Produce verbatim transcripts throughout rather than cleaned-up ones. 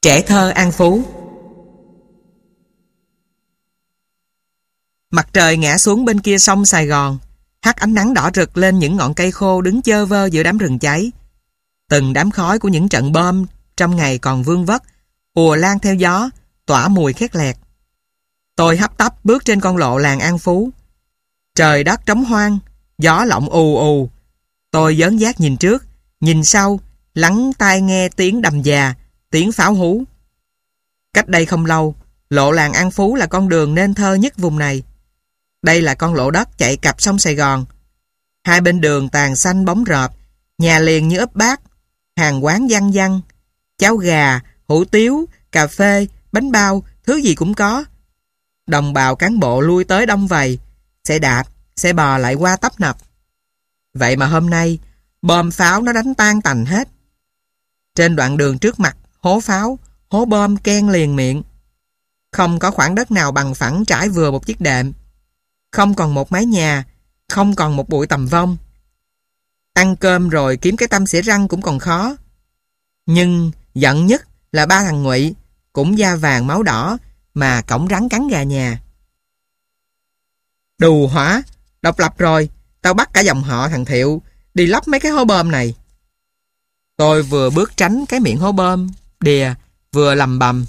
Trẻ thơ An Phú. Mặt trời ngã xuống bên kia sông Sài Gòn, hắt ánh nắng đỏ rực lên những ngọn cây khô đứng chơ vơ giữa đám rừng cháy. Từng đám khói của những trận bom trong ngày còn vương vất ùa lan theo gió, tỏa mùi khét lẹt. Tôi hấp tấp bước trên con lộ làng An Phú. Trời đất trống hoang, gió lộng ù ù. Tôi dớn dác nhìn trước, nhìn sau, lắng tai nghe tiếng đầm già, tiếng pháo hú. Cách đây không lâu, lộ làng An Phú là con đường nên thơ nhất vùng này. Đây là con lộ đất chạy cặp sông Sài Gòn. Hai bên đường tàn xanh bóng rợp, nhà liền như ấp bát, hàng quán văng văng, cháo gà, hủ tiếu, cà phê, bánh bao, thứ gì cũng có. Đồng bào cán bộ lui tới đông vầy, xe đạp, xe bò lại qua tấp nập. Vậy mà hôm nay, bom pháo nó đánh tan tành hết. Trên đoạn đường trước mặt, hố pháo, hố bom ken liền miệng. Không có khoảng đất nào bằng phẳng trải vừa một chiếc đệm. Không còn một mái nhà, không còn một bụi tầm vong. Ăn cơm rồi kiếm cái tăm xỉa răng cũng còn khó. Nhưng giận nhất là ba thằng Ngụy, cũng da vàng máu đỏ, mà cổng rắn cắn gà nhà. Đù hỏa, độc lập rồi, tao bắt cả dòng họ thằng Thiệu đi lấp mấy cái hố bom này. Tôi vừa bước tránh cái miệng hố bom đìa, vừa lầm bầm.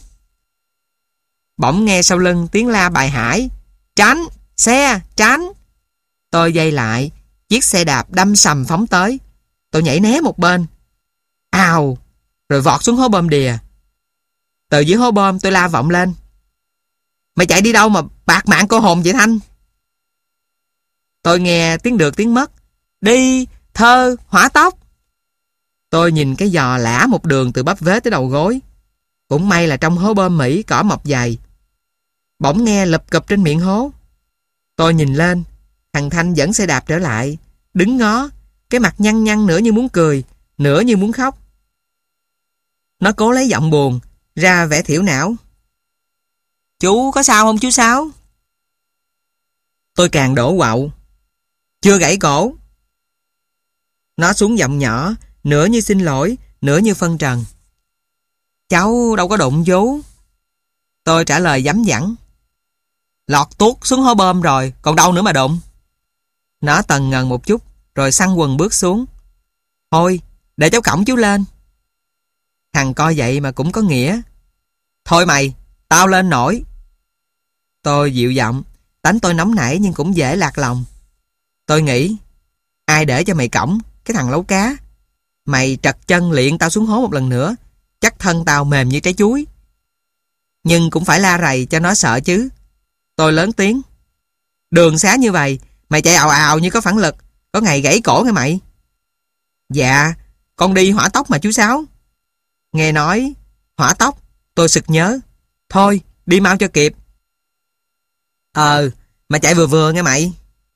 Bỗng nghe sau lưng tiếng la bài hải: "Tránh! Xe! Tránh!" Tôi giây lại, chiếc xe đạp đâm sầm phóng tới. Tôi nhảy né một bên. Ào! Rồi vọt xuống hố bom đìa. Từ dưới hố bom tôi la vọng lên: "Mày chạy đi đâu mà bạc mạng cô hồn vậy Thanh?" Tôi nghe tiếng được tiếng mất: "Đi! Thơ! Hỏa tốc!" Tôi nhìn cái giò lả một đường từ bắp vế tới đầu gối. Cũng may là trong hố bom Mỹ cỏ mọc dày. Bỗng nghe lụp cụp trên miệng hố. Tôi nhìn lên, thằng Thanh dẫn xe đạp trở lại, đứng ngó, cái mặt nhăn nhăn nửa như muốn cười, nửa như muốn khóc. Nó cố lấy giọng buồn, ra vẻ thiểu não: "Chú có sao không chú Sáu?" Tôi càng đổ quạo: "Chưa gãy cổ." Nó xuống giọng nhỏ, nửa như xin lỗi, nửa như phân trần: "Cháu đâu có đụng chú." Tôi trả lời dấm dẳng: "Lọt tuốt xuống hố bom rồi, còn đâu nữa mà đụng." Nó tần ngần một chút, rồi xăng quần bước xuống: "Thôi, để cháu cõng chú lên." Thằng co vậy mà cũng có nghĩa: "Thôi mày, tao lên nổi." Tôi dịu giọng, tánh tôi nóng nảy nhưng cũng dễ lạc lòng. Tôi nghĩ: ai để cho mày cõng, cái thằng lấu cá. Mày trật chân liệng tao xuống hố một lần nữa, chắc thân tao mềm như trái chuối. Nhưng cũng phải la rầy cho nó sợ chứ. Tôi lớn tiếng: "Đường xá như vậy, mày chạy ào ào như có phản lực, có ngày gãy cổ nghe mày." "Dạ, con đi hỏa tốc mà chú Sáu." Nghe nói hỏa tốc, tôi sực nhớ: thôi, đi mau cho kịp. Ờ, mà chạy vừa vừa nghe mày."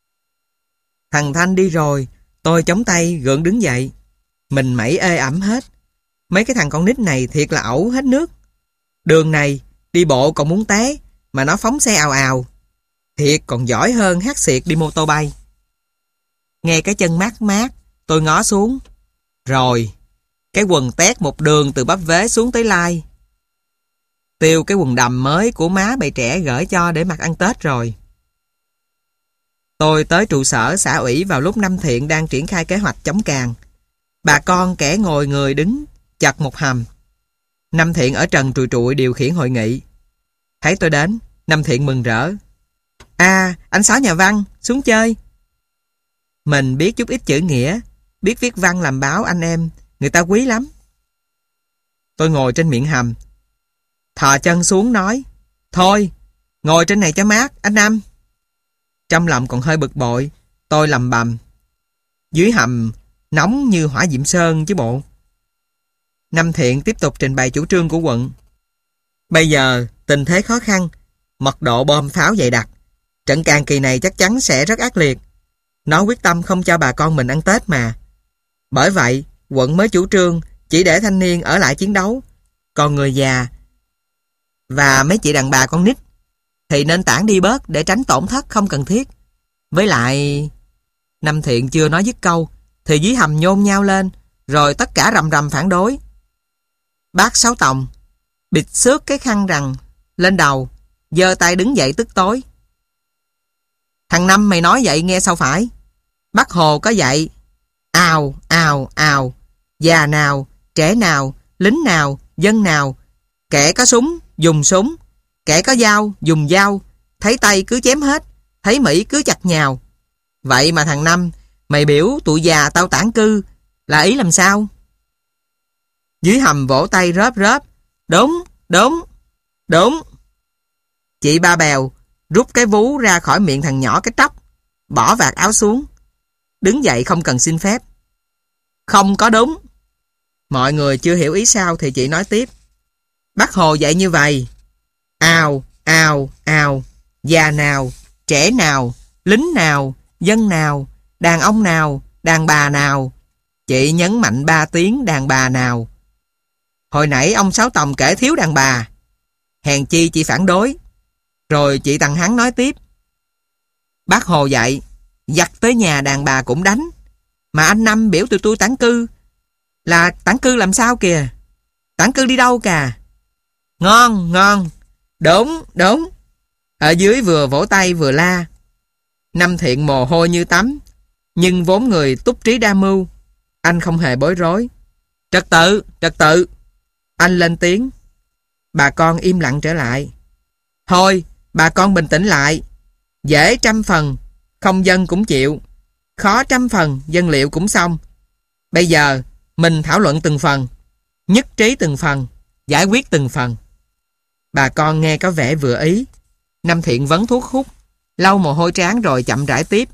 Thằng Thanh đi rồi, tôi chống tay gượng đứng dậy. Mình mẩy ê ẩm hết. Mấy cái thằng con nít này thiệt là ẩu hết nước. Đường này, đi bộ còn muốn té, mà nó phóng xe ào ào. Thiệt còn giỏi hơn hát xiệt đi mô tô bay. Nghe cái chân mát mát, tôi ngó xuống. Rồi, cái quần tét một đường từ bắp vế xuống tới lai. Tiêu cái quần đầm mới của má bầy trẻ gửi cho để mặc ăn Tết rồi. Tôi tới trụ sở xã ủy vào lúc Năm Thiện đang triển khai kế hoạch chống càn. Bà con kẻ ngồi người đứng, chật một hầm. Năm Thiện ở trần trùi trụi điều khiển hội nghị. Thấy tôi đến, Năm Thiện mừng rỡ: "À, anh Sáu nhà văn, xuống chơi." Mình biết chút ít chữ nghĩa, biết viết văn làm báo anh em, người ta quý lắm. Tôi ngồi trên miệng hầm, thò chân xuống nói: "Thôi, ngồi trên này cho mát, anh Năm." Trong lòng còn hơi bực bội, tôi lầm bầm: dưới hầm nóng như hỏa diệm sơn chứ bộ. Năm Thiện tiếp tục trình bày chủ trương của quận. Bây giờ tình thế khó khăn, mật độ bom pháo dày đặc, trận càn kỳ này chắc chắn sẽ rất ác liệt. Nó quyết tâm không cho bà con mình ăn Tết mà. Bởi vậy quận mới chủ trương chỉ để thanh niên ở lại chiến đấu, còn người già và mấy chị đàn bà con nít thì nên tản đi bớt để tránh tổn thất không cần thiết. Với lại... Năm Thiện chưa nói dứt câu thì dưới hầm nhôn nhao lên, rồi tất cả rầm rầm phản đối. Bác Sáu Tòng, bịt xước cái khăn rằng lên đầu, giơ tay đứng dậy tức tối. Thằng Năm mày nói vậy nghe sao phải? Bác Hồ có dạy. Ào, ào, ào. Già nào, trẻ nào, lính nào, dân nào. Kẻ có súng, dùng súng. Kẻ có dao, dùng dao. Thấy Tây cứ chém hết. Thấy Mỹ cứ chặt nhào. Vậy mà thằng Năm, mày biểu tụi già tao tản cư, là ý làm sao? Dưới hầm vỗ tay rớp rớp. Đúng, đúng, đúng. Chị Ba Bèo rút cái vú ra khỏi miệng thằng nhỏ cái tróc, bỏ vạt áo xuống, đứng dậy không cần xin phép. Không có đúng. Mọi người chưa hiểu ý sao thì chị nói tiếp. Bác Hồ dạy như vậy. Ào, ào, ào. Già nào, trẻ nào, lính nào, dân nào, đàn ông nào, đàn bà nào. Chị nhấn mạnh ba tiếng đàn bà nào. Hồi nãy ông Sáu Tòng kể thiếu đàn bà. Hèn chi chị phản đối. Rồi chị Tằng Hắn nói tiếp. Bác Hồ dạy, giặc tới nhà đàn bà cũng đánh. Mà anh Năm biểu tụi tôi tản cư. Là tản cư làm sao kìa? Tản cư đi đâu kìa? Ngon, ngon. Đúng, đúng. Ở dưới vừa vỗ tay vừa la. Năm Thiện mồ hôi như tắm. Nhưng vốn người túc trí đa mưu. Anh không hề bối rối. Trật tự, trật tự. Anh lên tiếng. Bà con im lặng trở lại. Thôi, bà con bình tĩnh lại. Dễ trăm phần, không dân cũng chịu. Khó trăm phần, dân liệu cũng xong. Bây giờ, mình thảo luận từng phần. Nhất trí từng phần. Giải quyết từng phần. Bà con nghe có vẻ vừa ý. Năm Thiện vấn thuốc hút, lau mồ hôi trán rồi chậm rãi tiếp.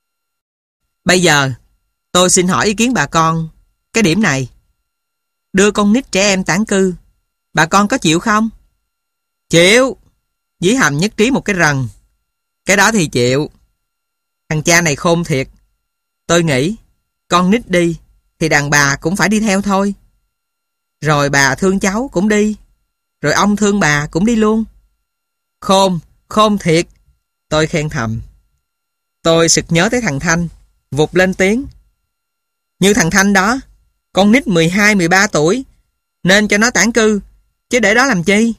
Bây giờ, tôi xin hỏi ý kiến bà con. Cái điểm này, đưa con nít trẻ em tản cư, bà con có chịu không? Chịu. Dĩ Hầm nhất trí một cái rần. Cái đó thì chịu. Thằng cha này khôn thiệt. Tôi nghĩ, con nít đi, thì đàn bà cũng phải đi theo thôi. Rồi bà thương cháu cũng đi. Rồi ông thương bà cũng đi luôn. Khôn, khôn thiệt. Tôi khen thầm. Tôi sực nhớ tới thằng Thanh, vụt lên tiếng. Như thằng Thanh đó, con nít mười hai mười ba tuổi, nên cho nó tản cư, chứ để đó làm chi?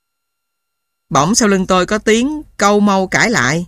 Bỗng sau lưng tôi có tiếng câu mâu cãi lại.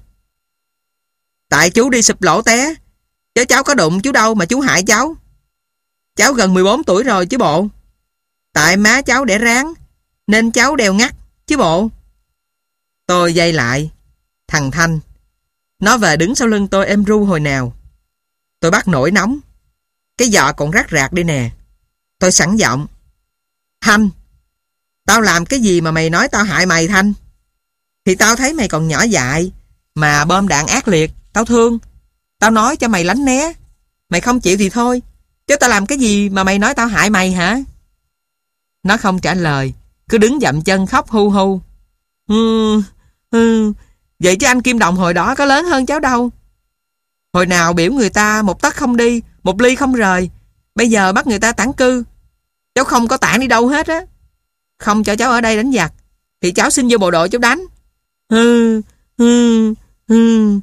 Tại chú đi sụp lỗ té, chứ cháu có đụng chú đâu mà chú hại cháu. Cháu gần mười bốn tuổi rồi chứ bộ. Tại má cháu đẻ ráng, nên cháu đeo ngắt chứ bộ. Tôi dây lại. Thằng Thanh, nó về đứng sau lưng tôi êm ru hồi nào. Tôi bắt nổi nóng. Cái giọ còn rát rạc đi nè. Tôi sẵn giọng. Thanh, tao làm cái gì mà mày nói tao hại mày Thanh? Thì tao thấy mày còn nhỏ dại, mà bom đạn ác liệt, tao thương. Tao nói cho mày lánh né. Mày không chịu thì thôi, chứ tao làm cái gì mà mày nói tao hại mày hả? Nó không trả lời, cứ đứng dậm chân khóc hu hu. Hừ, hừ. Vậy chứ anh Kim Đồng hồi đó có lớn hơn cháu đâu. Hồi nào biểu người ta một tấc không đi, một ly không rời. Bây giờ bắt người ta tản cư. Cháu không có tản đi đâu hết á. Không cho cháu ở đây đánh giặc, thì cháu xin vô bộ đội cháu đánh. Hừ, hừ, hừ.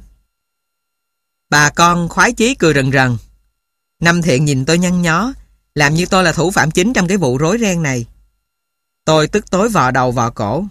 Bà con khoái chí cười rần rần. Năm Thiện nhìn tôi nhăn nhó, làm như tôi là thủ phạm chính trong cái vụ rối ren này. Tôi tức tối vò đầu vò cổ.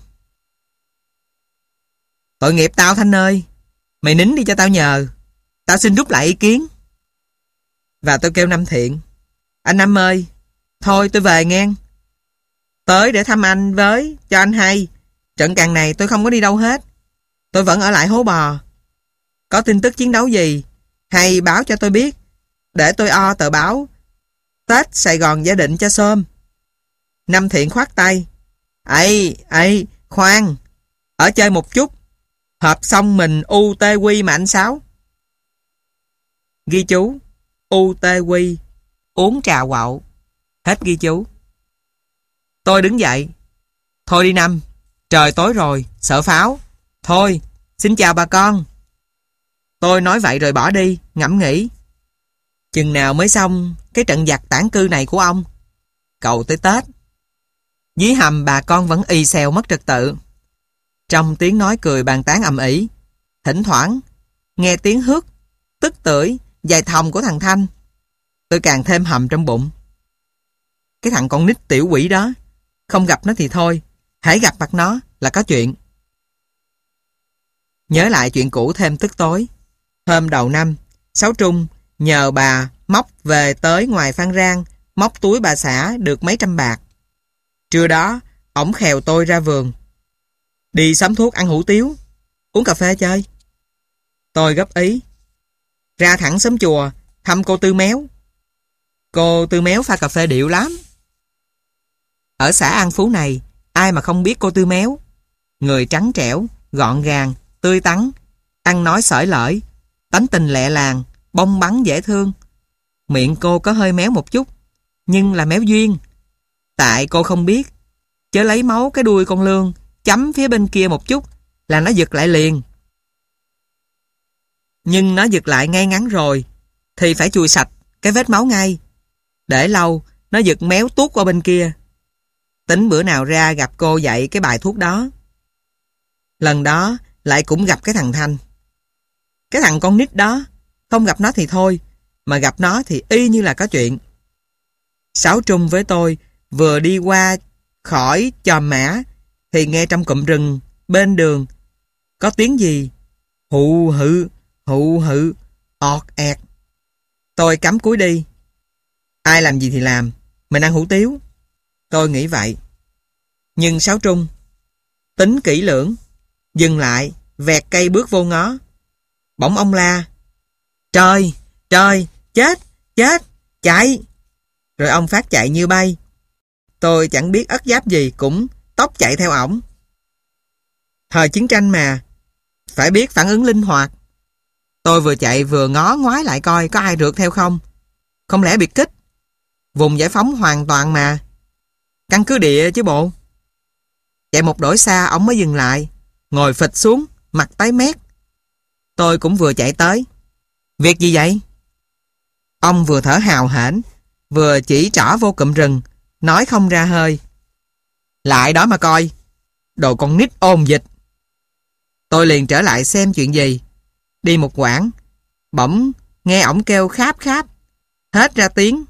Tội nghiệp tao Thanh ơi. Mày nín đi cho tao nhờ. Tao xin rút lại ý kiến. Và tôi kêu Năm Thiện. Anh Năm ơi, thôi tôi về nghe. Tới để thăm anh với, cho anh hay. Trận càng này tôi không có đi đâu hết. Tôi vẫn ở lại Hố Bò. Có tin tức chiến đấu gì, hay báo cho tôi biết, để tôi o tờ báo Tết Sài Gòn gia định cho xôm. Năm Thiện khoát tay. Ây, ây, khoan. Ở chơi một chút. Họp xong mình u tê quy mà anh Sáu. Ghi chú. u tê quy. Uống trà quạo. Hết ghi chú. Tôi đứng dậy. Thôi đi Năm. Trời tối rồi, sợ pháo. Thôi, xin chào bà con. Tôi nói vậy rồi bỏ đi, ngẫm nghĩ. Chừng nào mới xong cái trận giặc tản cư này của ông? Cầu tới Tết. Dưới hầm bà con vẫn y xèo mất trật tự. Trong tiếng nói cười bàn tán ầm ĩ, thỉnh thoảng nghe tiếng hước, tức tưởi, dài thòng của thằng Thanh. Tôi càng thêm hầm trong bụng. Cái thằng con nít tiểu quỷ đó, không gặp nó thì thôi, Hễ gặp mặt nó là có chuyện. Nhớ lại chuyện cũ thêm tức tối. Hôm đầu năm, Sáu Trung nhờ bà móc về tới ngoài Phan Rang, móc túi bà xã được mấy trăm bạc. Trưa đó, ổng khèo tôi ra vườn. Đi sắm thuốc ăn hủ tiếu, uống cà phê chơi. Tôi góp ý. Ra thẳng xóm chùa, thăm cô Tư Méo. Cô Tư Méo pha cà phê điệu lắm. Ở xã An Phú này, ai mà không biết cô Tư Méo. Người trắng trẻo, gọn gàng, tươi tắn, ăn nói xởi lởi, tánh tình lẹ làng, bông bắn dễ thương. Miệng cô có hơi méo một chút, nhưng là méo duyên. Tại cô không biết, chớ lấy máu cái đuôi con lương, chấm phía bên kia một chút là nó giật lại liền. Nhưng nó giật lại ngay ngắn rồi thì phải chùi sạch cái vết máu ngay. Để lâu, nó giật méo tuốt qua bên kia. Tính bữa nào ra gặp cô dạy cái bài thuốc đó. Lần đó lại cũng gặp cái thằng Thanh. Cái thằng con nít đó, không gặp nó thì thôi, mà gặp nó thì y như là có chuyện. Sáu Trung với tôi vừa đi qua khỏi Chòm Mã thì nghe trong cụm rừng bên đường có tiếng gì hụ hự, hụ hự, ọt ẹt. Tôi cắm cúi đi. Ai làm gì thì làm, mình ăn hủ tiếu. Tôi nghĩ vậy. Nhưng Sáu Trung tính kỹ lưỡng, dừng lại, vẹt cây bước vô ngó. Bỗng ông la: Trời, trời, chết, chết, chạy. Rồi ông phát chạy như bay. Tôi chẳng biết ất giáp gì cũng tốc chạy theo ổng. Thời chiến tranh mà, phải biết phản ứng linh hoạt. Tôi vừa chạy vừa ngó ngoái lại coi có ai rượt theo không. Không lẽ biệt kích? Vùng giải phóng hoàn toàn mà. Căn cứ địa chứ bộ. Chạy một đổi xa ổng mới dừng lại, ngồi phịch xuống, mặt tái mét. Tôi cũng vừa chạy tới. Việc gì vậy? Ông vừa thở hào hển, vừa chỉ trỏ vô cụm rừng, nói không ra hơi. Lại đó mà coi, đồ con nít ôn dịch. Tôi liền trở lại xem chuyện gì. Đi một quãng, bỗng nghe ổng kêu kháp kháp, hết ra tiếng: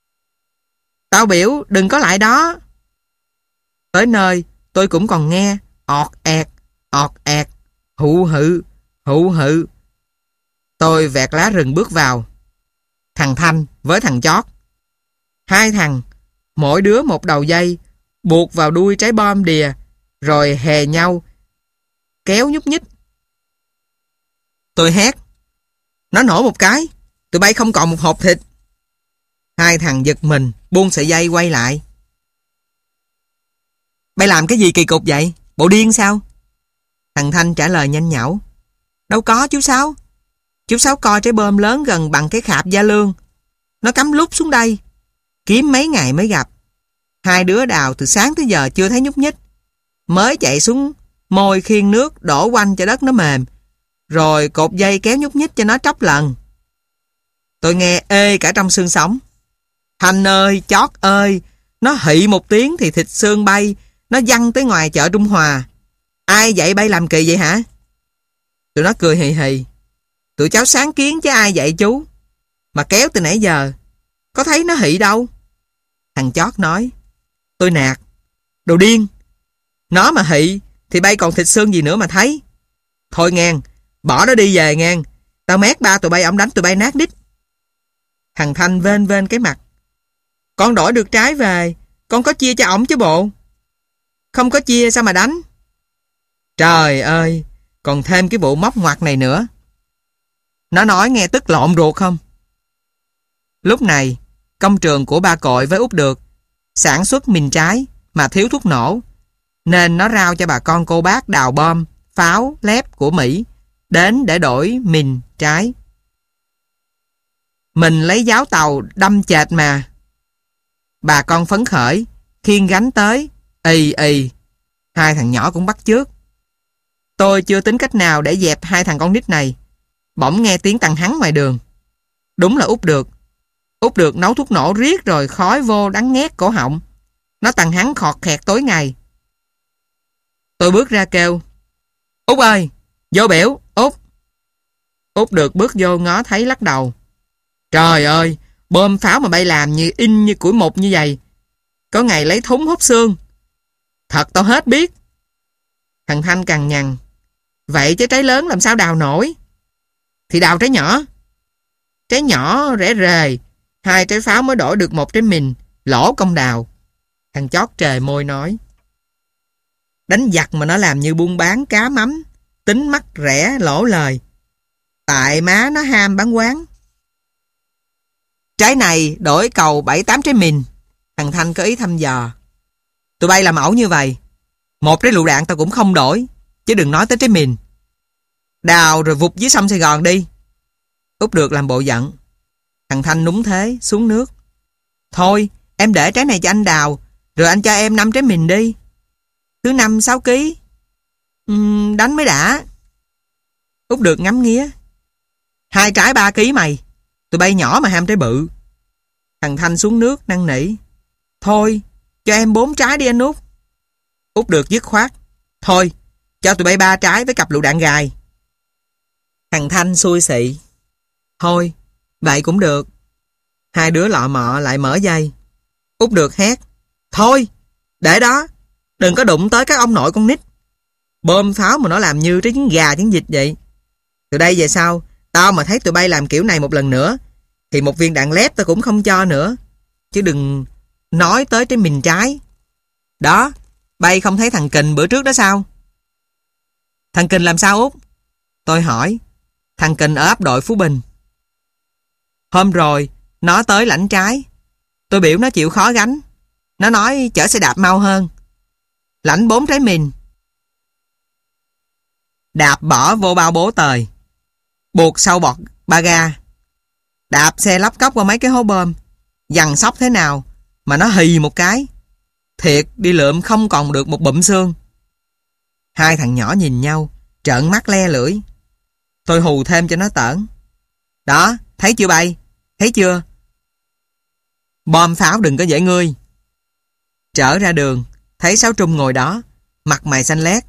Tao biểu đừng có lại đó. Tới nơi tôi cũng còn nghe ọt ẹt, ọt ẹt, hụ hự, hụ hự. Tôi vẹt lá rừng bước vào. Thằng Thanh với thằng Chót, hai thằng, mỗi đứa một đầu dây, buộc vào đuôi trái bom đìa, rồi hè nhau, kéo nhúc nhích. Tôi hét: Nó nổ một cái, tụi bay không còn một hộp thịt. Hai thằng giật mình, buông sợi dây quay lại. Bay làm cái gì kỳ cục vậy? Bộ điên sao? Thằng Thanh trả lời nhanh nhảu: Đâu có chú Sáu. Chú Sáu coi trái bom lớn gần bằng cái khạp da lương. Nó cắm lút xuống đây. Kiếm mấy ngày mới gặp. Hai đứa đào từ sáng tới giờ chưa thấy nhúc nhích. Mới chạy xuống môi khiêng nước đổ quanh cho đất nó mềm, rồi cột dây kéo nhúc nhích cho nó tróc lần. Tôi nghe ê cả trong xương sống. Thanh ơi, Chót ơi, nó hị một tiếng thì thịt xương bay, nó văng tới ngoài chợ Trung Hòa. Ai dạy bay làm kỳ vậy hả? Tụi nó cười hì hì. Tụi cháu sáng kiến chứ ai dạy chú. Mà kéo từ nãy giờ, có thấy nó hị đâu. Thằng Chót nói: Tôi nạt. Đồ điên. Nó mà hị thì bay còn thịt xương gì nữa mà thấy. Thôi ngang, bỏ nó đi về ngang. Tao mét ba tụi bay, ổng đánh tụi bay nát đít. Thằng Thanh vên vên cái mặt: Con đổi được trái về, con có chia cho ổng chứ bộ. Không có chia sao mà đánh? Trời ơi, còn thêm cái vụ móc ngoặt này nữa. Nó nói nghe tức lộn ruột không? Lúc này, công trường của ba Cội với Út Được sản xuất mìn trái mà thiếu thuốc nổ, nên nó rao cho bà con cô bác đào bom, pháo, lép của Mỹ đến để đổi mìn trái. Mình lấy giáo tàu đâm chệt mà. Bà con phấn khởi, khiêng gánh tới, ì ì. Hai thằng nhỏ cũng bắt chước. Tôi chưa tính cách nào để dẹp hai thằng con nít này. Bỗng nghe tiếng tăng hắn ngoài đường. Đúng là Út Được. Út Được nấu thuốc nổ riết rồi khói vô đắng nghét cổ họng. Nó tăng hắn khọt khẹt tối ngày. Tôi bước ra kêu: Út ơi, vô biểu, Út. Út Được bước vô ngó thấy lắc đầu. Trời ơi, bom pháo mà bay làm như in như củi mục như vậy. Có ngày lấy thúng hút xương. Thật tao hết biết. Thằng Thanh cằn nhằn. Vậy chứ trái lớn làm sao đào nổi? Thì đào trái nhỏ. Trái nhỏ rẻ rề, hai trái pháo mới đổi được một trái mìn, lỗ công đào. Thằng chót trề môi nói. Đánh giặc mà nó làm như buôn bán cá mắm, tính mắc rẻ lỗ lời. Tại má nó ham bán quán. Trái này đổi cầu bảy tám trái mìn. Thằng Thanh có ý thăm dò. Tụi bay làm ẩu như vậy, một trái lựu đạn tao cũng không đổi, chứ đừng nói tới trái mìn. Đào rồi vụt dưới sông Sài Gòn đi. Út Được làm bộ giận. Thằng Thanh núng thế xuống nước. Thôi em để trái này cho anh đào, rồi anh cho em năm trái mìn đi. Thứ năm sáu ký. uhm, Đánh mới đã. Út Được ngắm nghía. Hai trái ba ký mày. Tụi bay nhỏ mà ham trái bự. Thằng Thanh xuống nước năn nỉ. Thôi cho em bốn trái đi anh Út. Út Được dứt khoát. Thôi cho tụi bay ba trái với cặp lựu đạn gài. Thằng Thanh xui xị. Thôi vậy cũng được. Hai đứa lọ mọ lại mở dây. Út Được hét. Thôi để đó, đừng có đụng tới các ông nội con nít. Bơm pháo mà nó làm như trái trứng gà trứng vịt vậy. Từ đây về sau, tao mà thấy tụi bay làm kiểu này một lần nữa, thì một viên đạn lép tao cũng không cho nữa. Chứ đừng nói tới trái mìn trái. Đó, bay không thấy thằng Kình bữa trước đó sao? Thằng Kình làm sao Út? Tôi hỏi. Thằng Kình ở ấp đội Phú Bình. Hôm rồi, nó tới lãnh trái. Tôi biểu nó chịu khó gánh. Nó nói chở xe đạp mau hơn. Lãnh bốn trái mìn. Đạp bỏ vô bao bố tời. Buộc sau bọt ba ga. Đạp xe lóc cóc qua mấy cái hố bơm. Dằn sóc thế nào mà nó hì một cái. Thiệt đi lượm không còn được một bụm xương. Hai thằng nhỏ nhìn nhau, trợn mắt le lưỡi. Tôi hù thêm cho nó tởn. Đó, thấy chưa bay? Thấy chưa? Bom pháo đừng có dễ ngươi. Trở ra đường, thấy Sáu Trung ngồi đó, mặt mày xanh lét.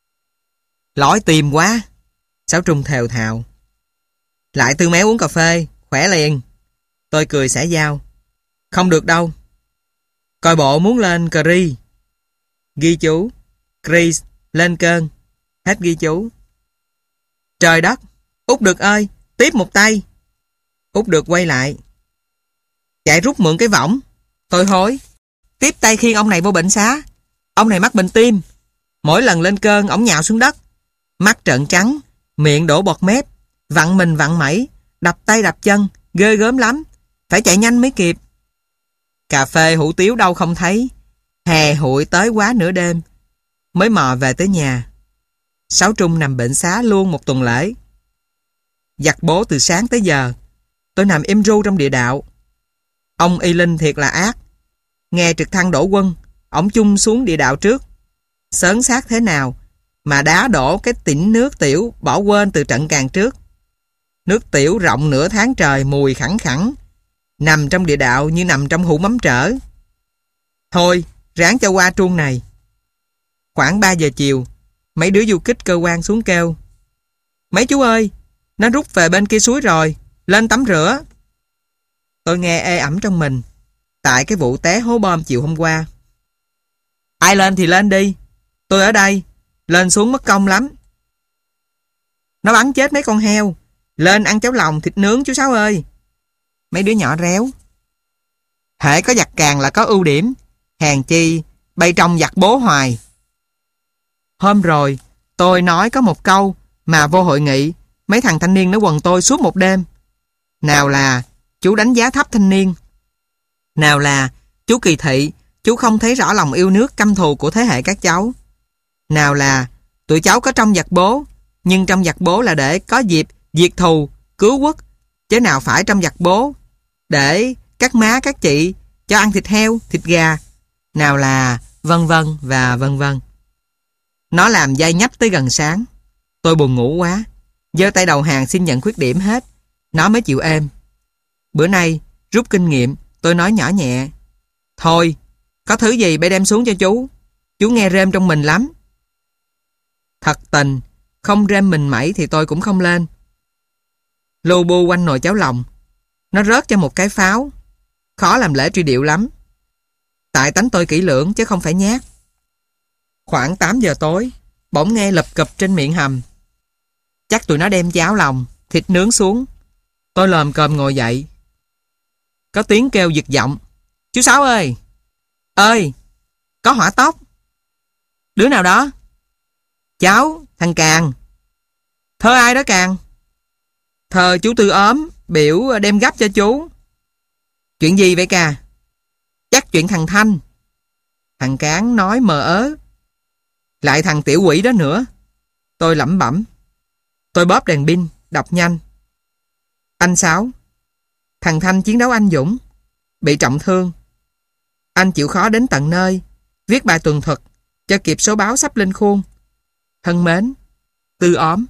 Lói tim quá. Sáu Trung thều thào. Lại Tư Méo uống cà phê, khỏe liền. Tôi cười xả dao. Không được đâu. Coi bộ muốn lên cà ri. Ghi chú. Chris, lên cơn. Hết ghi chú. Trời đất, Út Được ơi, tiếp một tay. Út Được quay lại. Chạy rút mượn cái võng. Tôi hối. Tiếp tay khiêng ông này vô bệnh xá. Ông này mắc bệnh tim. Mỗi lần lên cơn, ổng nhào xuống đất. Mắt trợn trắng, miệng đổ bọt mép, vặn mình vặn mẩy, đập tay đập chân, ghê gớm lắm. Phải chạy nhanh mới kịp. Cà phê hủ tiếu đâu không thấy. Hè hụi tới quá nửa đêm. Mới mò về tới nhà. Sáu Trung nằm bệnh xá luôn một tuần lễ. Giặt bố từ sáng tới giờ. Tôi nằm im ru trong địa đạo. Ông Y Linh thiệt là ác. Nghe trực thăng đổ quân, ổng chung xuống địa đạo trước. Sớn xác thế nào mà đá đổ cái tỉnh nước tiểu bỏ quên từ trận càng trước. Nước tiểu rộng nửa tháng trời, mùi khẳng khẳng. Nằm trong địa đạo như nằm trong hũ mắm trở. Thôi, ráng cho qua truông này. Khoảng ba giờ chiều, mấy đứa du kích cơ quan xuống kêu. Mấy chú ơi, nó rút về bên kia suối rồi, lên tắm rửa. Tôi nghe ê ẩm trong mình, tại cái vụ té hố bom chiều hôm qua. Ai lên thì lên đi, tôi ở đây, lên xuống mất công lắm. Nó bắn chết mấy con heo, lên ăn cháo lòng thịt nướng chú Sáu ơi. Mấy đứa nhỏ réo. Hễ có giặt càng là có ưu điểm, hèn chi bay trong giặt bố hoài. Hôm rồi tôi nói có một câu mà vô hội nghị mấy thằng thanh niên nó quần tôi suốt một đêm. Nào là chú đánh giá thấp thanh niên, nào là chú kỳ thị, chú không thấy rõ lòng yêu nước căm thù của thế hệ các cháu, nào là tụi cháu có trong giặt bố, nhưng trong giặt bố là để có dịp diệt thù, cứu quốc, chứ nào phải trong giặt bố để các má các chị cho ăn thịt heo, thịt gà, nào là vân vân và vân vân. Nó làm dây nhấp tới gần sáng. Tôi buồn ngủ quá, giơ tay đầu hàng xin nhận khuyết điểm hết. Nó mới chịu êm. Bữa nay rút kinh nghiệm, tôi nói nhỏ nhẹ. Thôi, có thứ gì bay đem xuống cho chú. Chú nghe rêm trong mình lắm. Thật tình, không rêm mình mẩy thì tôi cũng không lên. Lù bu quanh nồi cháo lòng. Nó rớt cho một cái pháo. Khó làm lễ truy điệu lắm. Tại tánh tôi kỹ lưỡng chứ không phải nhát. Khoảng tám giờ tối, bỗng nghe lụp cụp trên miệng hầm. Chắc tụi nó đem cháo lòng, thịt nướng xuống. Tôi lồm cồm ngồi dậy. Có tiếng kêu giật giọng. Chú Sáu ơi! Ơi! Có hỏa tốc! Đứa nào đó? Cháu, thằng Càng. Thơ ai đó Càng? Thơ chú Tư ốm, biểu đem gấp cho chú. Chuyện gì vậy Cà? Chắc chuyện thằng Thanh. Thằng Cán nói mờ ớ. Lại thằng tiểu quỷ đó nữa. Tôi lẩm bẩm. Tôi bóp đèn pin, đọc nhanh. Anh Sáu. Thằng Thanh chiến đấu anh dũng, bị trọng thương. Anh chịu khó đến tận nơi, viết bài tường thuật cho kịp số báo sắp lên khuôn. Thân mến, Tư ốm.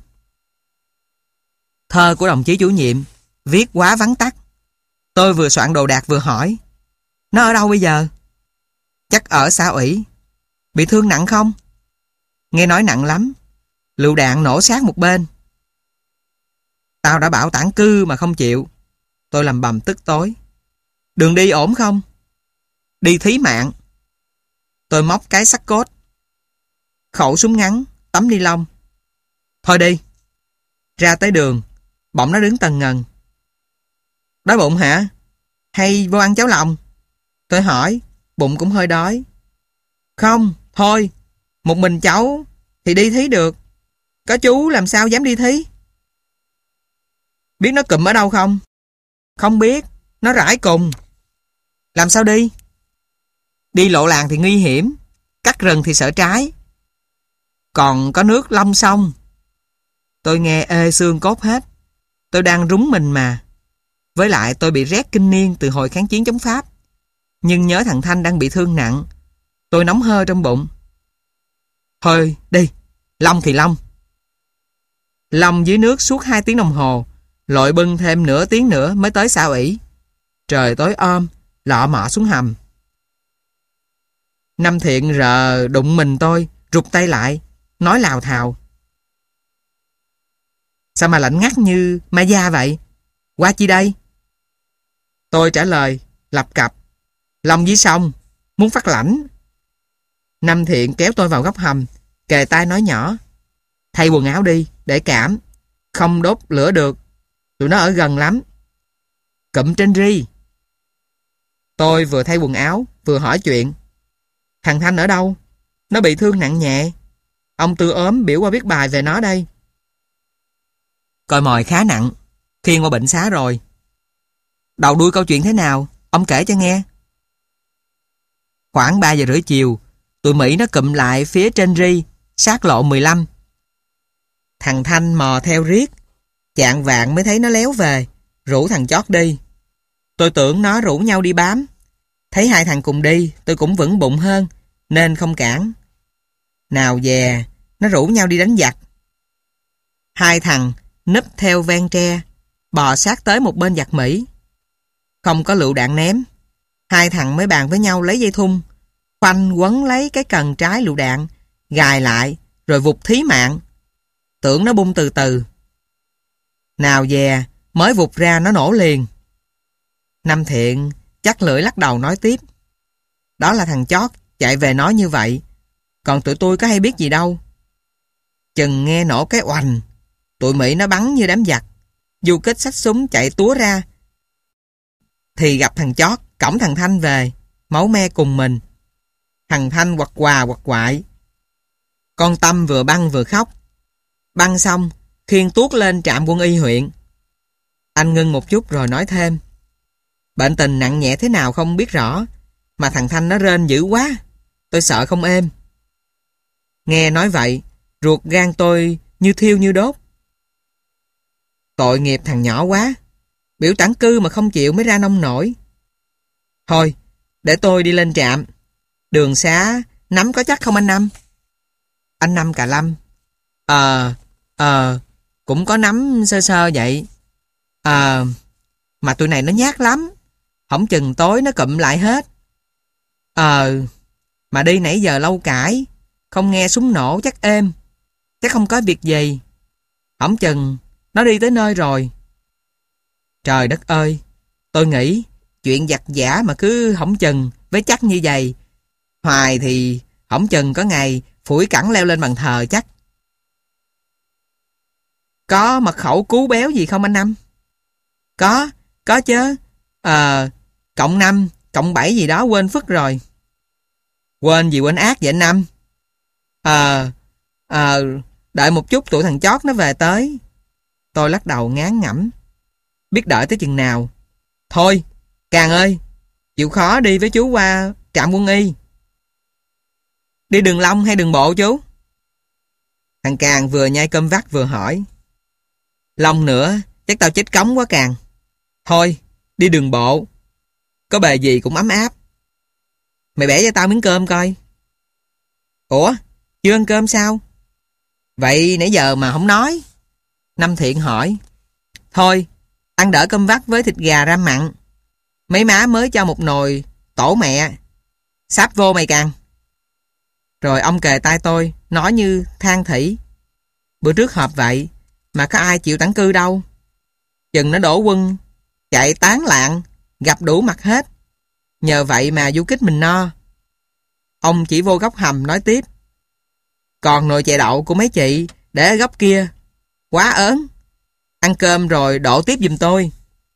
Thơ của đồng chí chủ nhiệm viết quá vắn tắt. Tôi vừa soạn đồ đạc vừa hỏi. Nó ở đâu bây giờ? Chắc ở xã ủy. Bị thương nặng không? Nghe nói nặng lắm. Lựu đạn nổ sát một bên. Tao đã bảo tản cư mà không chịu. Tôi lầm bầm tức tối. Đường đi ổn không? Đi thí mạng. Tôi móc cái sắt cốt, khẩu súng ngắn, tấm ni lông. Thôi đi. Ra tới đường, bỗng nó đứng tần ngần. Đói bụng hả? Hay vô ăn cháo lòng? Tôi hỏi, bụng cũng hơi đói. Không, thôi. Một mình cháu thì đi thí được. Có chú làm sao dám đi thí? Biết nó cụm ở đâu không? Không biết. Nó rải cùng. Làm sao đi? Đi lộ làng thì nguy hiểm, cắt rừng thì sợ trái. Còn có nước long sông. Tôi nghe ê xương cốt hết. Tôi đang rúng mình mà. Với lại tôi bị rét kinh niên từ hồi kháng chiến chống Pháp. Nhưng nhớ thằng Thanh đang bị thương nặng. Tôi nóng hơ trong bụng. Thôi đi. Long thì long. Long dưới nước suốt hai tiếng đồng hồ. Lội bưng thêm nửa tiếng nữa mới tới xã ủy. Trời tối om, lọ mọ xuống hầm. Năm Thiện rờ đụng mình tôi, rụt tay lại, nói lào thào. Sao mà lạnh ngắt như ma da vậy? Qua chi đây? Tôi trả lời, lập cập. Long dưới sông, muốn phát lãnh. Năm Thiện kéo tôi vào góc hầm, kề tai nói nhỏ. Thay quần áo đi, để cảm. Không đốt lửa được. Tụi nó ở gần lắm. Cụm trên ri. Tôi vừa thay quần áo, vừa hỏi chuyện. Thằng Thanh ở đâu? Nó bị thương nặng nhẹ. Ông Tư ốm biểu qua viết bài về nó đây. Coi mồi khá nặng. Khiêng qua bệnh xá rồi. Đầu đuôi câu chuyện thế nào? Ông kể cho nghe. Khoảng ba giờ rưỡi chiều, tụi Mỹ nó cụm lại phía trên ri, sát lộ mười lăm. Thằng Thanh mò theo riết. Chạng vạng mới thấy nó léo về, rủ thằng chót đi. Tôi tưởng nó rủ nhau đi bám. Thấy hai thằng cùng đi, tôi cũng vững bụng hơn, nên không cản. Nào dè, nó rủ nhau đi đánh giặc. Hai thằng núp theo ven tre, bò sát tới một bên giặc Mỹ. Không có lựu đạn ném. Hai thằng mới bàn với nhau lấy dây thun, khoanh quấn lấy cái cần trái lựu đạn, gài lại, rồi vụt thí mạng. Tưởng nó bung từ từ. Nào dè, mới vụt ra nó nổ liền. Năm Thiện chắc lưỡi lắc đầu nói tiếp. Đó là thằng chót chạy về nói như vậy. Còn tụi tôi có hay biết gì đâu. Chừng nghe nổ cái oành, tụi Mỹ nó bắn như đám giặc. Du kích xách súng chạy túa ra. Thì gặp thằng chót cõng thằng Thanh về, máu me cùng mình. Thằng Thanh quặt quà quặt quại. Con Tâm vừa băng vừa khóc. Băng xong, khiêng tuốt lên trạm quân y huyện. Anh ngưng một chút rồi nói thêm. Bệnh tình nặng nhẹ thế nào không biết rõ, mà thằng Thanh nó rên dữ quá. Tôi sợ không êm. Nghe nói vậy, ruột gan tôi như thiêu như đốt. Tội nghiệp thằng nhỏ quá. Biểu tản cư mà không chịu mới ra nông nổi. Thôi, để tôi đi lên trạm. Đường xá nắm có chắc không anh Năm? Anh Năm cà lâm. Ờ, ờ, cũng có nắm sơ sơ vậy. Ờ, mà tụi này nó nhát lắm. Hổng chừng tối nó cụm lại hết. Ờ, mà đi nãy giờ lâu cãi, không nghe súng nổ chắc êm. Chắc không có việc gì. Hổng chừng nó đi tới nơi rồi. Trời đất ơi, tôi nghĩ chuyện giặt giả mà cứ hổng chừng với chắc như vậy. Hoài thì hổng chừng có ngày phủi cẳng leo lên bàn thờ chắc. Có mật khẩu cú béo gì không anh Năm? Có, có chứ. Ờ, cộng năm, cộng bảy gì đó quên phức rồi. Quên gì quên ác vậy anh Năm? Ờ, ờ, đợi một chút tụi thằng chót nó về tới. Tôi lắc đầu ngán ngẩm. Biết đợi tới chừng nào. Thôi, Càng ơi, chịu khó đi với chú qua trạm quân y. Đi đường Long hay đường bộ chú? Thằng Càng vừa nhai cơm vắt vừa hỏi. Long nữa, chắc tao chết cống quá Càng. Thôi, đi đường bộ. Có bề gì cũng ấm áp. Mày bẻ cho tao miếng cơm coi. Ủa, chưa ăn cơm sao? Vậy nãy giờ mà không nói. Năm Thiện hỏi. Thôi, ăn đỡ cơm vắt với thịt gà ram mặn. Mấy má mới cho một nồi tổ mẹ. Sáp vô mày Càng. Rồi ông kề tai tôi, nói như than thỉ. Bữa trước họp vậy, mà có ai chịu tản cư đâu. Chừng nó đổ quân, chạy tán lạng, gặp đủ mặt hết. Nhờ vậy mà du kích mình no. Ông chỉ vô góc hầm nói tiếp. Còn nồi chè đậu của mấy chị để ở góc kia. Quá ớn. Ăn cơm rồi đổ tiếp giùm tôi.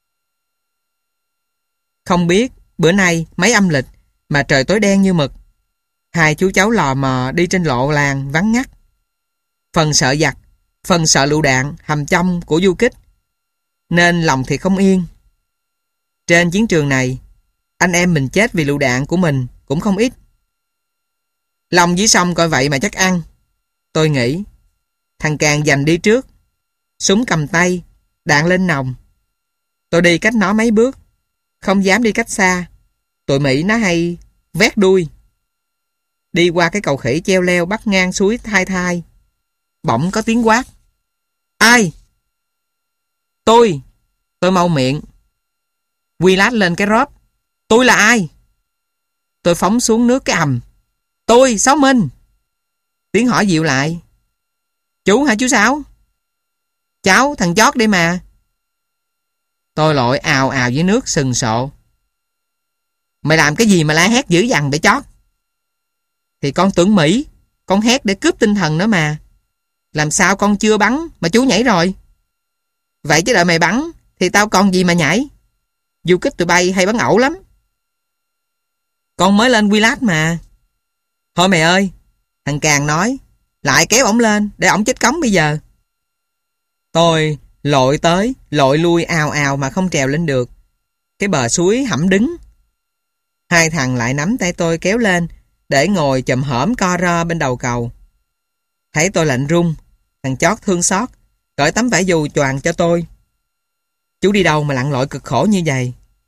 Không biết bữa nay mấy âm lịch mà trời tối đen như mực. Hai chú cháu lò mò đi trên lộ làng vắng ngắt. Phần sợ giặc, phần sợ lựu đạn hầm trong của du kích. Nên lòng thì không yên. Trên chiến trường này, anh em mình chết vì lựu đạn của mình cũng không ít. Lòng dưới sông coi vậy mà chắc ăn. Tôi nghĩ. Thằng Càng giành đi trước. Súng cầm tay, đạn lên nòng. Tôi đi cách nó mấy bước. Không dám đi cách xa. Tụi Mỹ nó hay vét đuôi. Đi qua cái cầu khỉ treo leo bắt ngang suối Thai Thai. Bỗng có tiếng quát. Ai? Tôi. Tôi mau miệng. Quy lát lên cái róp. Tôi là ai? Tôi phóng xuống nước cái ầm. Tôi, Sáu Minh. Tiếng hỏi dịu lại. Chú hả chú Sáu? Cháu, thằng chót đây mà. Tôi lội ào ào dưới nước sừng sộ. Mày làm cái gì mà la hét dữ dằn để chót? Thì con tưởng Mỹ. Con hét để cướp tinh thần nữa mà. Làm sao con chưa bắn mà chú nhảy rồi? Vậy chứ đợi mày bắn thì tao còn gì mà nhảy. Du kích tụi bay hay bắn ẩu lắm. Con mới lên Quy Lát mà. Thôi mày ơi. Thằng Càng nói. Lại kéo ổng lên để ổng chết cống bây giờ. Tôi lội tới lội lui ào ào mà không trèo lên được. Cái bờ suối hẩm đứng. Hai thằng lại nắm tay tôi kéo lên để ngồi chồm hổm co ro bên đầu cầu. Thấy tôi lạnh run. Thằng chót thương xót cởi tấm vải dù choàng cho tôi. Chú đi đâu mà lặn lội cực khổ như vậy?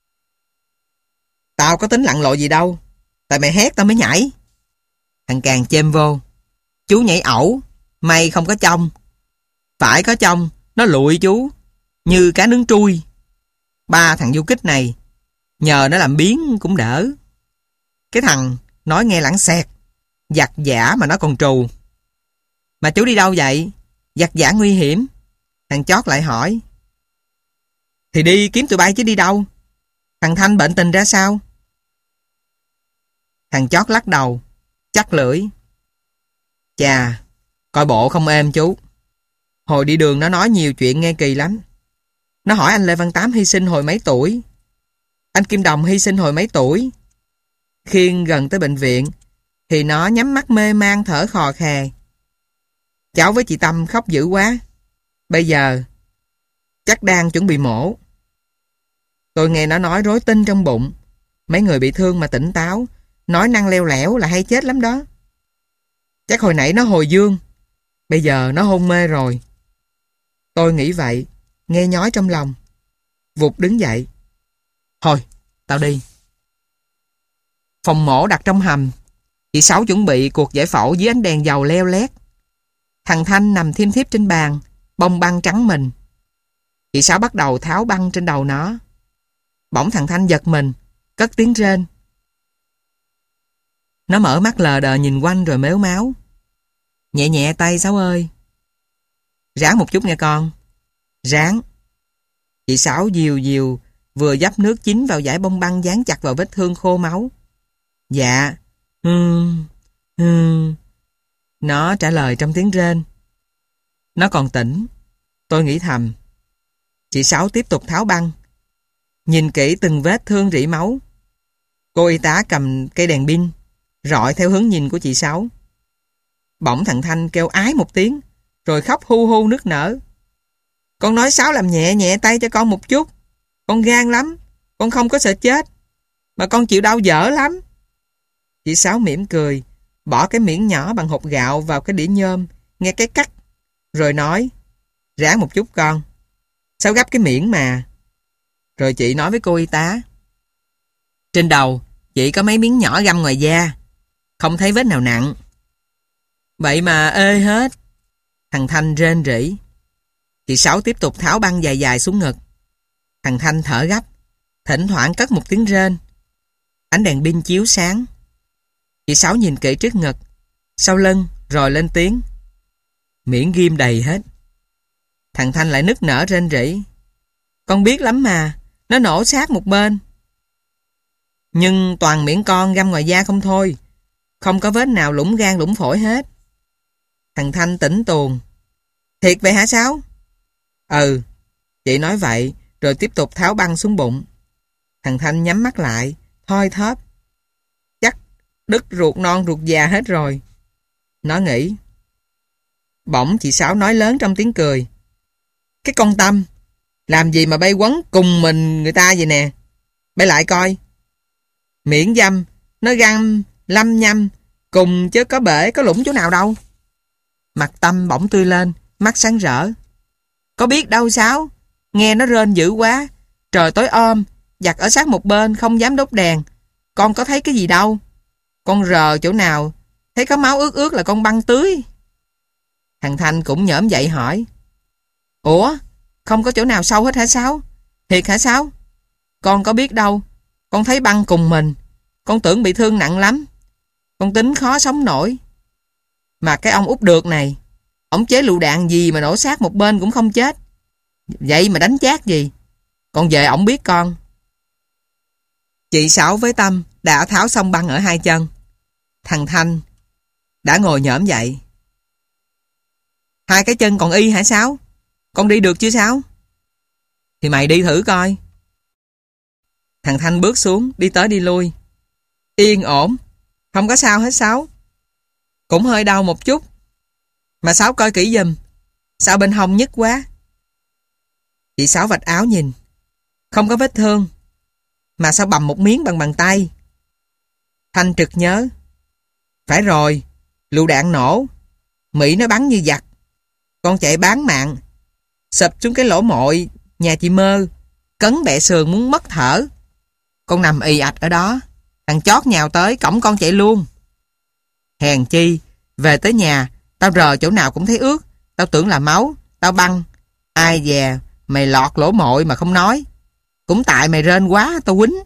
Tao có tính lặn lội gì đâu. Tại mày hét tao mới nhảy. Thằng Càng chêm vô. Chú nhảy ẩu. May không có trong. Phải có trong. Nó lụi chú. Như cá nướng trui. Ba thằng du kích này. Nhờ nó làm biến cũng đỡ. Cái thằng nói nghe lãng xẹt. Giặc giả mà nó còn trù. Mà chú đi đâu vậy? Giặc giả nguy hiểm. Thằng chót lại hỏi. Thì đi kiếm tụi bay chứ đi đâu? Thằng Thanh bệnh tình ra sao? Thằng chót lắc đầu. Chắc lưỡi. Chà, coi bộ không êm chú. Hồi đi đường nó nói nhiều chuyện nghe kỳ lắm. Nó hỏi anh Lê Văn Tám hy sinh hồi mấy tuổi. Anh Kim Đồng hy sinh hồi mấy tuổi. Khiêng gần tới bệnh viện thì nó nhắm mắt mê man thở khò khè. Cháu với chị Tâm khóc dữ quá. Bây giờ chắc đang chuẩn bị mổ. Tôi nghe nó nói rối tinh trong bụng. Mấy người bị thương mà tỉnh táo, nói năng leo lẻo là hay chết lắm đó. Chắc hồi nãy nó hồi dương, bây giờ nó hôn mê rồi. Tôi nghĩ vậy, nghe nhói trong lòng. Vụt đứng dậy. Thôi, tao đi. Phòng mổ đặt trong hầm. Chị Sáu chuẩn bị cuộc giải phẫu dưới ánh đèn dầu leo lét. Thằng Thanh nằm thiêm thiếp trên bàn, bông băng trắng mình. Chị Sáu bắt đầu tháo băng trên đầu nó. Bỗng thằng Thanh giật mình, cất tiếng rên. Nó mở mắt lờ đờ nhìn quanh rồi mếu máu. Nhẹ nhẹ tay Sáu ơi. Ráng một chút nghe con. Ráng. Chị Sáu dìu dìu vừa dắp nước chín vào dải bông băng dán chặt vào vết thương khô máu. Dạ. Hừm. Hừm. Nó trả lời trong tiếng rên. Nó còn tỉnh. Tôi nghĩ thầm. Chị Sáu tiếp tục tháo băng. Nhìn kỹ từng vết thương rỉ máu. Cô y tá cầm cây đèn pin, rọi theo hướng nhìn của chị Sáu. Bỗng thằng Thanh kêu ái một tiếng, rồi khóc hu hu nức nở. Con nói Sáu làm nhẹ nhẹ tay cho con một chút. Con gan lắm. Con không có sợ chết. Mà con chịu đau dở lắm. Chị Sáu mỉm cười, bỏ cái miếng nhỏ bằng hột gạo vào cái đĩa nhôm, nghe cái cắt, rồi nói, ráng một chút con. Sáu gấp cái miếng mà. Rồi chị nói với cô y tá, trên đầu chị có mấy miếng nhỏ găm ngoài da, không thấy vết nào nặng. Vậy mà ê hết. Thằng Thanh rên rỉ. Chị Sáu tiếp tục tháo băng dài dài xuống ngực. Thằng Thanh thở gấp, thỉnh thoảng cất một tiếng rên. Ánh đèn pin chiếu sáng. Chị Sáu nhìn kỹ trước ngực, sau lưng, rồi lên tiếng. Miệng ghim đầy hết. Thằng Thanh lại nức nở rên rỉ. Con biết lắm mà, nó nổ sát một bên. Nhưng toàn miệng con găm ngoài da không thôi, không có vết nào lủng gan lủng phổi hết. Thằng Thanh tỉnh tuồng. Thiệt vậy hả Sáu? Ừ, chị nói vậy, rồi tiếp tục tháo băng xuống bụng. Thằng Thanh nhắm mắt lại, thoi thóp. Chắc đứt ruột non ruột già hết rồi. Nó nghĩ. Bỗng chị Sáu nói lớn trong tiếng cười. Cái con Tâm, làm gì mà bay quấn cùng mình người ta vậy nè. Bay lại coi. Miệng dâm, nó găm, lăm nhăm, cùng chứ có bể, có lũng chỗ nào đâu. Mặt Tâm bỗng tươi lên, mắt sáng rỡ. Có biết đâu Sáu, nghe nó rên dữ quá. Trời tối om, giặt ở sát một bên, không dám đốt đèn. Con có thấy cái gì đâu. Con rờ chỗ nào, thấy có máu ướt ướt là con băng tưới. Thằng Thanh cũng nhỡm dậy hỏi. Ủa, không có chỗ nào sâu hết hả Sáu? Thiệt hả Sáu? Con có biết đâu. Con thấy băng cùng mình. Con tưởng bị thương nặng lắm. Con tính khó sống nổi. Mà cái ông út được này, ổng chế lựu đạn gì mà nổ sát một bên cũng không chết. Vậy mà đánh chát gì. Con về ổng biết con. Chị Sáu với Tâm đã tháo xong băng ở hai chân. Thằng Thanh đã ngồi nhỡm dậy. Hai cái chân còn y hả Sáu? Con đi được chứ Sáu? Thì mày đi thử coi. Thằng Thanh bước xuống, đi tới đi lui. Yên ổn, không có sao hết Sáu. Cũng hơi đau một chút. Mà Sáu coi kỹ giùm, sao bên hông nhức quá. Chị Sáu vạch áo nhìn. Không có vết thương. Mà sao bầm một miếng bằng bàn tay. Thanh trực nhớ. Phải rồi, lựu đạn nổ. Mỹ nó bắn như giặc. Con chạy bán mạng. Sụp xuống cái lỗ mội nhà chị Mơ. Cấn bẹ sườn muốn mất thở. Con nằm ì ạch ở đó. Thằng chót nhào tới cổng con chạy luôn. Hèn chi, về tới nhà, tao rờ chỗ nào cũng thấy ướt. Tao tưởng là máu, tao băng. Ai dè, mày lọt lỗ mội mà không nói. Cũng tại mày rên quá, tao quýnh.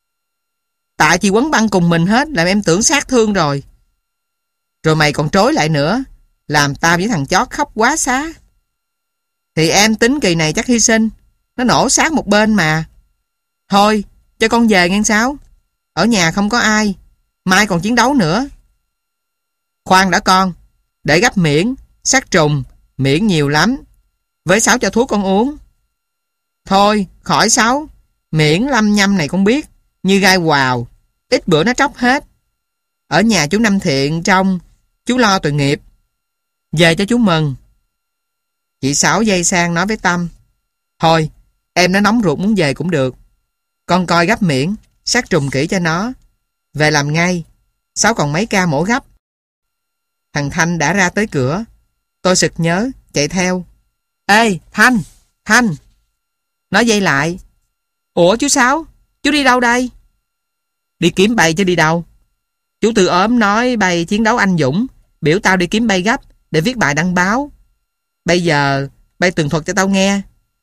Tại chị quấn băng cùng mình hết, làm em tưởng sát thương rồi. Rồi mày còn trối lại nữa, làm tao với thằng chót khóc quá xá. Thì em tính kỳ này chắc hy sinh. Nó nổ sát một bên mà. Thôi, cho con về nghe Sáu. Ở nhà không có ai. Mai còn chiến đấu nữa. Khoan đã con. Để gấp miễn, sát trùng, miễn nhiều lắm. Với Sáu cho thuốc con uống. Thôi, khỏi Sáu. Miễn lăm nhăm này con biết. Như gai quào. Ít bữa nó tróc hết. Ở nhà chú Năm Thiện trong. Chú lo tội nghiệp. Về cho chú mừng. Chị Sáu dây sang nói với Tâm. Thôi, em nó nóng ruột muốn về cũng được. Con coi gấp miễn, sát trùng kỹ cho nó. Về làm ngay. Sáu còn mấy ca mổ gấp. Thằng Thanh đã ra tới cửa. Tôi sực nhớ, chạy theo. Ê, Thanh, Thanh. Nó dây lại. Ủa chú Sáu, chú đi đâu đây? Đi kiếm bay chứ đi đâu. Chú Tư ốm nói bay chiến đấu anh dũng. Biểu tao đi kiếm bay gấp để viết bài đăng báo. Bây giờ bay tường thuật cho tao nghe.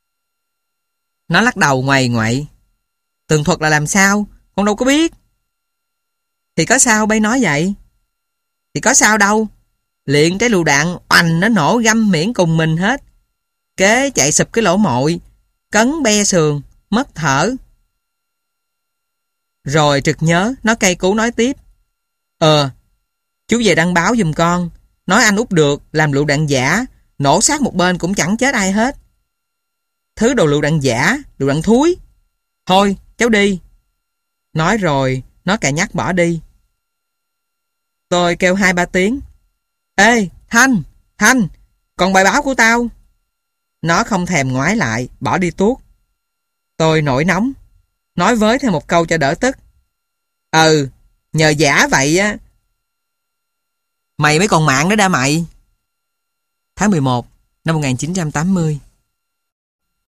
Nó lắc đầu ngoầy ngoậy. Tường thuật là làm sao? Con đâu có biết. Thì có sao bay nói vậy? Thì có sao đâu. Liền cái lựu đạn oành nó nổ găm miễn cùng mình hết. Kế chạy sụp cái lỗ mội. Cấn be sườn. Mất thở. Rồi trực nhớ. Nó cay cú nói tiếp. Ờ. Chú về đăng báo giùm con. Nói anh út được, làm lựu đạn giả, nổ sát một bên cũng chẳng chết ai hết. Thứ đồ lựu đạn giả, lựu đạn thúi. Thôi, cháu đi. Nói rồi, nó cà nhắc bỏ đi. Tôi kêu hai ba tiếng. Ê, Thanh, Thanh, còn bài báo của tao. Nó không thèm ngoái lại, bỏ đi tuốt. Tôi nổi nóng, nói với thêm một câu cho đỡ tức. Ừ, nhờ giả vậy á. Mày mới còn mạng đó đa mày. Tháng mười một năm một nghìn chín trăm tám mươi.